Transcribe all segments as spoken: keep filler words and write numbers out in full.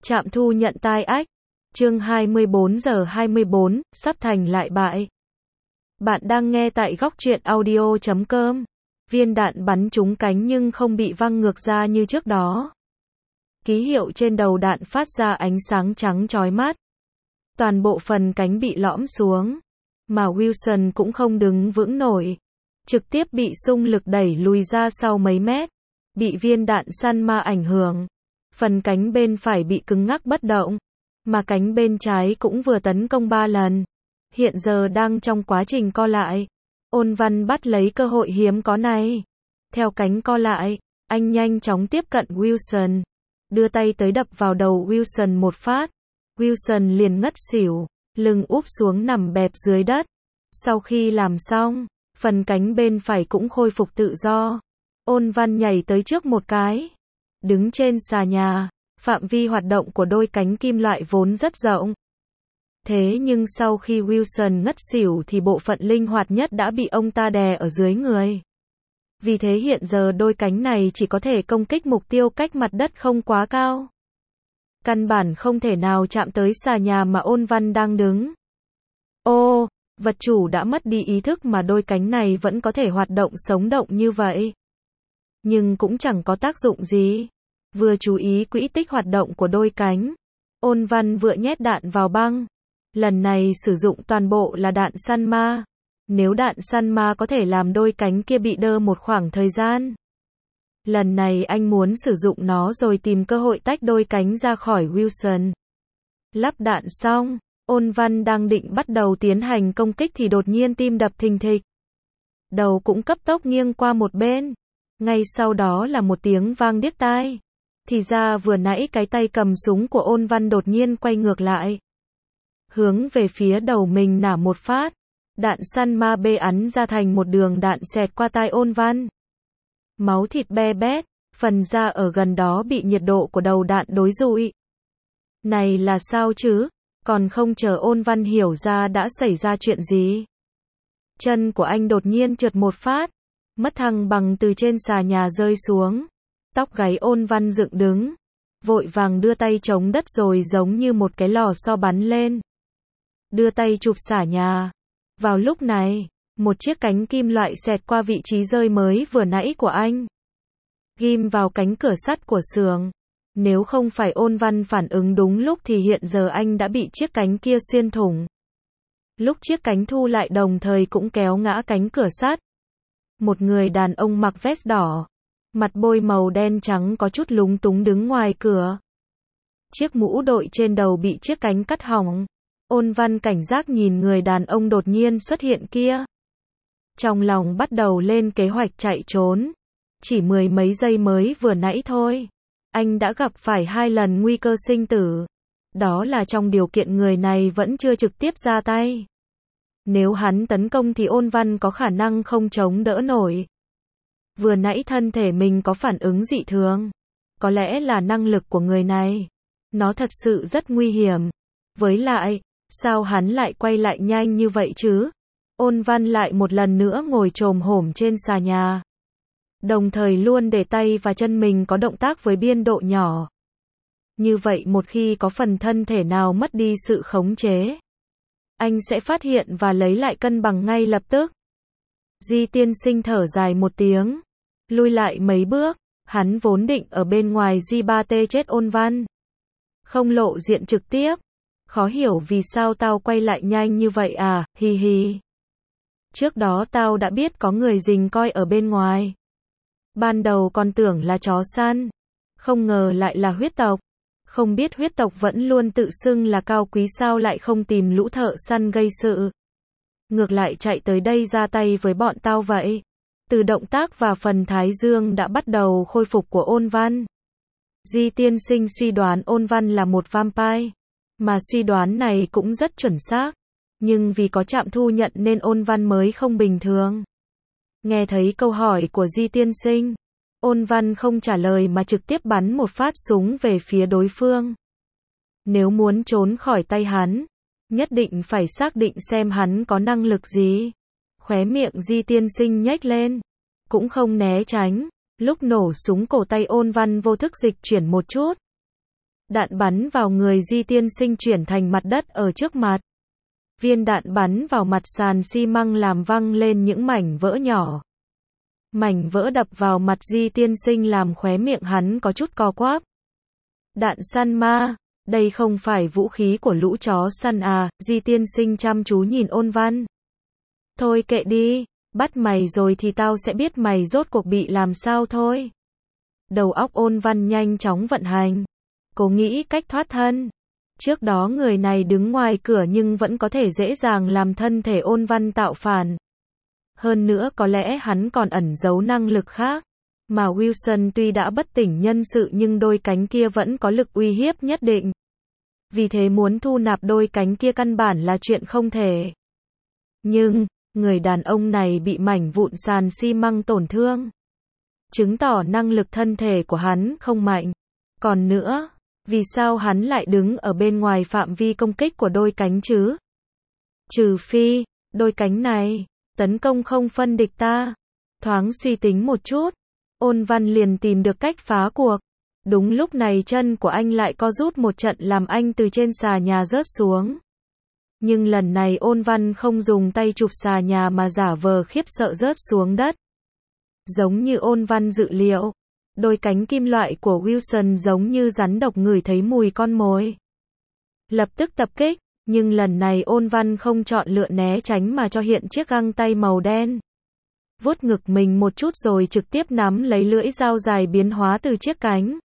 Trạm thu nhận tai ách. Chương hai mươi bốn giờ hai mươi bốn, sắp thành lại bại. Bạn đang nghe tại góc truyện audio chấm com. Viên đạn bắn trúng cánh nhưng không bị văng ngược ra như trước đó. Ký hiệu trên đầu đạn phát ra ánh sáng trắng chói mắt. Toàn bộ phần cánh bị lõm xuống. Mà Wilson cũng không đứng vững nổi. Trực tiếp bị xung lực đẩy lùi ra sau mấy mét. Bị viên đạn săn ma ảnh hưởng. Phần cánh bên phải bị cứng ngắc bất động. Mà cánh bên trái cũng vừa tấn công ba lần. Hiện giờ đang trong quá trình co lại. Ôn Văn bắt lấy cơ hội hiếm có này. Theo cánh co lại, anh nhanh chóng tiếp cận Wilson. Đưa tay tới đập vào đầu Wilson một phát. Wilson liền ngất xỉu, lưng úp xuống nằm bẹp dưới đất. Sau khi làm xong, phần cánh bên phải cũng khôi phục tự do. Ôn Văn nhảy tới trước một cái. Đứng trên xà nhà, phạm vi hoạt động của đôi cánh kim loại vốn rất rộng. Thế nhưng sau khi Wilson ngất xỉu thì bộ phận linh hoạt nhất đã bị ông ta đè ở dưới người. Vì thế hiện giờ đôi cánh này chỉ có thể công kích mục tiêu cách mặt đất không quá cao. Căn bản không thể nào chạm tới xà nhà mà Ôn Văn đang đứng. Ô, vật chủ đã mất đi ý thức mà đôi cánh này vẫn có thể hoạt động sống động như vậy. Nhưng cũng chẳng có tác dụng gì. Vừa chú ý quỹ tích hoạt động của đôi cánh, Ôn Văn vừa nhét đạn vào băng. Lần này sử dụng toàn bộ là đạn săn ma. Nếu đạn săn ma có thể làm đôi cánh kia bị đơ một khoảng thời gian. Lần này anh muốn sử dụng nó rồi tìm cơ hội tách đôi cánh ra khỏi Wilson. Lắp đạn xong, Ôn Văn đang định bắt đầu tiến hành công kích thì đột nhiên tim đập thình thịch. Đầu cũng cấp tốc nghiêng qua một bên. Ngay sau đó là một tiếng vang điếc tai. Thì ra vừa nãy cái tay cầm súng của Ôn Văn đột nhiên quay ngược lại. Hướng về phía đầu mình nả một phát. Đạn săn ma bê ắn ra thành một đường đạn xẹt qua tai Ôn Văn. Máu thịt be bét, phần da ở gần đó bị nhiệt độ của đầu đạn đối rụi. Này là sao chứ? Còn không chờ Ôn Văn hiểu ra đã xảy ra chuyện gì. Chân của anh đột nhiên trượt một phát. Mất thăng bằng từ trên xà nhà rơi xuống. Tóc gáy Ôn Văn dựng đứng. Vội vàng đưa tay chống đất rồi giống như một cái lò xo bắn lên. Đưa tay chụp xà nhà. Vào lúc này, một chiếc cánh kim loại xẹt qua vị trí rơi mới vừa nãy của anh. Ghim vào cánh cửa sắt của xưởng. Nếu không phải Ôn Văn phản ứng đúng lúc thì hiện giờ anh đã bị chiếc cánh kia xuyên thủng. Lúc chiếc cánh thu lại đồng thời cũng kéo ngã cánh cửa sắt. Một người đàn ông mặc vest đỏ, mặt bôi màu đen trắng có chút lúng túng đứng ngoài cửa. Chiếc mũ đội trên đầu bị chiếc cánh cắt hỏng. Ôn Văn cảnh giác nhìn người đàn ông đột nhiên xuất hiện kia. Trong lòng bắt đầu lên kế hoạch chạy trốn. Chỉ mười mấy giây mới vừa nãy thôi. Anh đã gặp phải hai lần nguy cơ sinh tử. Đó là trong điều kiện người này vẫn chưa trực tiếp ra tay. Nếu hắn tấn công thì Ôn Văn có khả năng không chống đỡ nổi. Vừa nãy thân thể mình có phản ứng dị thường. Có lẽ là năng lực của người này. Nó thật sự rất nguy hiểm. Với lại, sao hắn lại quay lại nhanh như vậy chứ? Ôn Văn lại một lần nữa ngồi chồm hổm trên xà nhà. Đồng thời luôn để tay và chân mình có động tác với biên độ nhỏ. Như vậy một khi có phần thân thể nào mất đi sự khống chế, anh sẽ phát hiện và lấy lại cân bằng ngay lập tức. Di tiên sinh thở dài một tiếng. Lui lại mấy bước. Hắn vốn định ở bên ngoài G ba T chết Ôn Văn. Không lộ diện trực tiếp. Khó hiểu vì sao tao quay lại nhanh như vậy à, hi hi. Trước đó tao đã biết có người rình coi ở bên ngoài. Ban đầu còn tưởng là chó săn. Không ngờ lại là huyết tộc. Không biết huyết tộc vẫn luôn tự xưng là cao quý sao lại không tìm lũ thợ săn gây sự. Ngược lại chạy tới đây ra tay với bọn tao vậy. Từ động tác và phần thái dương đã bắt đầu khôi phục của Ôn Văn. Di tiên sinh suy đoán Ôn Văn là một vampire. Mà suy đoán này cũng rất chuẩn xác. Nhưng vì có trạm thu nhận nên Ôn Văn mới không bình thường. Nghe thấy câu hỏi của Di tiên sinh, Ôn Văn không trả lời mà trực tiếp bắn một phát súng về phía đối phương. Nếu muốn trốn khỏi tay hắn, nhất định phải xác định xem hắn có năng lực gì. Khóe miệng Di tiên sinh nhếch lên, cũng không né tránh. Lúc nổ súng cổ tay Ôn Văn vô thức dịch chuyển một chút. Đạn bắn vào người Di tiên sinh chuyển thành mặt đất ở trước mặt. Viên đạn bắn vào mặt sàn xi măng làm văng lên những mảnh vỡ nhỏ. Mảnh vỡ đập vào mặt Di tiên sinh làm khóe miệng hắn có chút co quắp. Đạn săn ma, đây không phải vũ khí của lũ chó săn à, Di tiên sinh chăm chú nhìn Ôn Văn. Thôi kệ đi, bắt mày rồi thì tao sẽ biết mày rốt cuộc bị làm sao thôi. Đầu óc Ôn Văn nhanh chóng vận hành. Cố nghĩ cách thoát thân. Trước đó người này đứng ngoài cửa nhưng vẫn có thể dễ dàng làm thân thể Ôn Văn tạo phản. Hơn nữa có lẽ hắn còn ẩn giấu năng lực khác. Mà Wilson tuy đã bất tỉnh nhân sự nhưng đôi cánh kia vẫn có lực uy hiếp nhất định. Vì thế muốn thu nạp đôi cánh kia căn bản là chuyện không thể. Nhưng, người đàn ông này bị mảnh vụn sàn xi măng tổn thương. Chứng tỏ năng lực thân thể của hắn không mạnh. Còn nữa, vì sao hắn lại đứng ở bên ngoài phạm vi công kích của đôi cánh chứ? Trừ phi, đôi cánh này, tấn công không phân địch ta. Thoáng suy tính một chút, Ôn Văn liền tìm được cách phá cuộc. Đúng lúc này chân của anh lại co rút một trận làm anh từ trên xà nhà rớt xuống. Nhưng lần này Ôn Văn không dùng tay chụp xà nhà mà giả vờ khiếp sợ rớt xuống đất. Giống như Ôn Văn dự liệu, đôi cánh kim loại của Wilson giống như rắn độc ngửi thấy mùi con mồi. Lập tức tập kích, nhưng lần này Ôn Văn không chọn lựa né tránh mà cho hiện chiếc găng tay màu đen. Vuốt ngực mình một chút rồi trực tiếp nắm lấy lưỡi dao dài biến hóa từ chiếc cánh.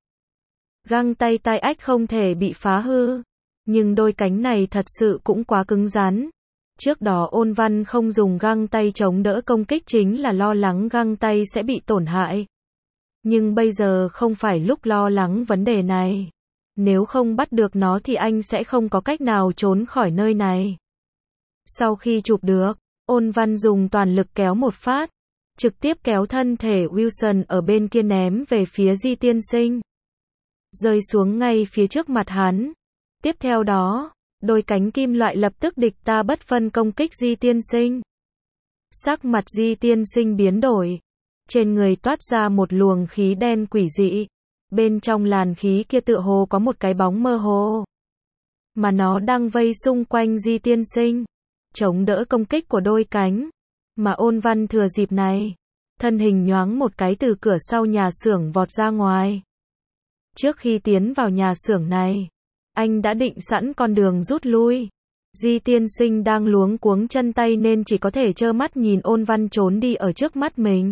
Găng tay tai ách không thể bị phá hư. Nhưng đôi cánh này thật sự cũng quá cứng rắn. Trước đó Ôn Văn không dùng găng tay chống đỡ công kích chính là lo lắng găng tay sẽ bị tổn hại. Nhưng bây giờ không phải lúc lo lắng vấn đề này. Nếu không bắt được nó thì anh sẽ không có cách nào trốn khỏi nơi này. Sau khi chụp được, Ôn Văn dùng toàn lực kéo một phát. Trực tiếp kéo thân thể Wilson ở bên kia ném về phía Di tiên sinh. Rơi xuống ngay phía trước mặt hắn. Tiếp theo đó, đôi cánh kim loại lập tức địch ta bất phân công kích Di tiên sinh. Sắc mặt Di tiên sinh biến đổi. Trên người toát ra một luồng khí đen quỷ dị. Bên trong làn khí kia tựa hồ có một cái bóng mơ hồ. Mà nó đang vây xung quanh Di tiên sinh. Chống đỡ công kích của đôi cánh. Mà Ôn Văn thừa dịp này. Thân hình nhoáng một cái từ cửa sau nhà xưởng vọt ra ngoài. Trước khi tiến vào nhà xưởng này, anh đã định sẵn con đường rút lui. Di tiên sinh đang luống cuống chân tay nên chỉ có thể trơ mắt nhìn Ôn Văn trốn đi ở trước mắt mình.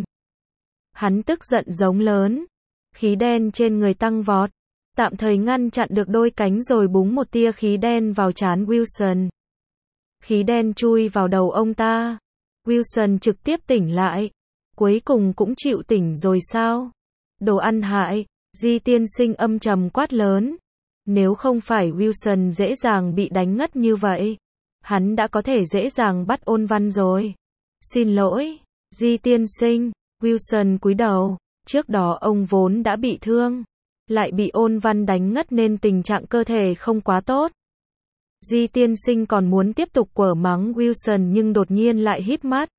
Hắn tức giận giống lớn. Khí đen trên người tăng vọt. Tạm thời ngăn chặn được đôi cánh rồi búng một tia khí đen vào trán Wilson. Khí đen chui vào đầu ông ta. Wilson trực tiếp tỉnh lại. Cuối cùng cũng chịu tỉnh rồi sao? Đồ ăn hại. Di tiên sinh âm trầm quát lớn. Nếu không phải Wilson dễ dàng bị đánh ngất như vậy, hắn đã có thể dễ dàng bắt Ôn Văn rồi. Xin lỗi, Di tiên sinh. Wilson cúi đầu. Trước đó ông vốn đã bị thương, lại bị Ôn Văn đánh ngất nên tình trạng cơ thể không quá tốt. Di tiên sinh còn muốn tiếp tục quở mắng Wilson nhưng đột nhiên lại híp mắt.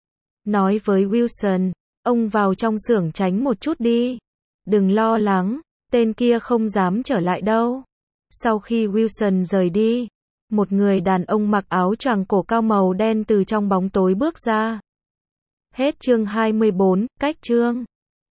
Nói với Wilson, ông vào trong xưởng tránh một chút đi. Đừng lo lắng, tên kia không dám trở lại đâu. Sau khi Wilson rời đi, một người đàn ông mặc áo choàng cổ cao màu đen từ trong bóng tối bước ra. Hết chương hai mươi bốn, cách chương.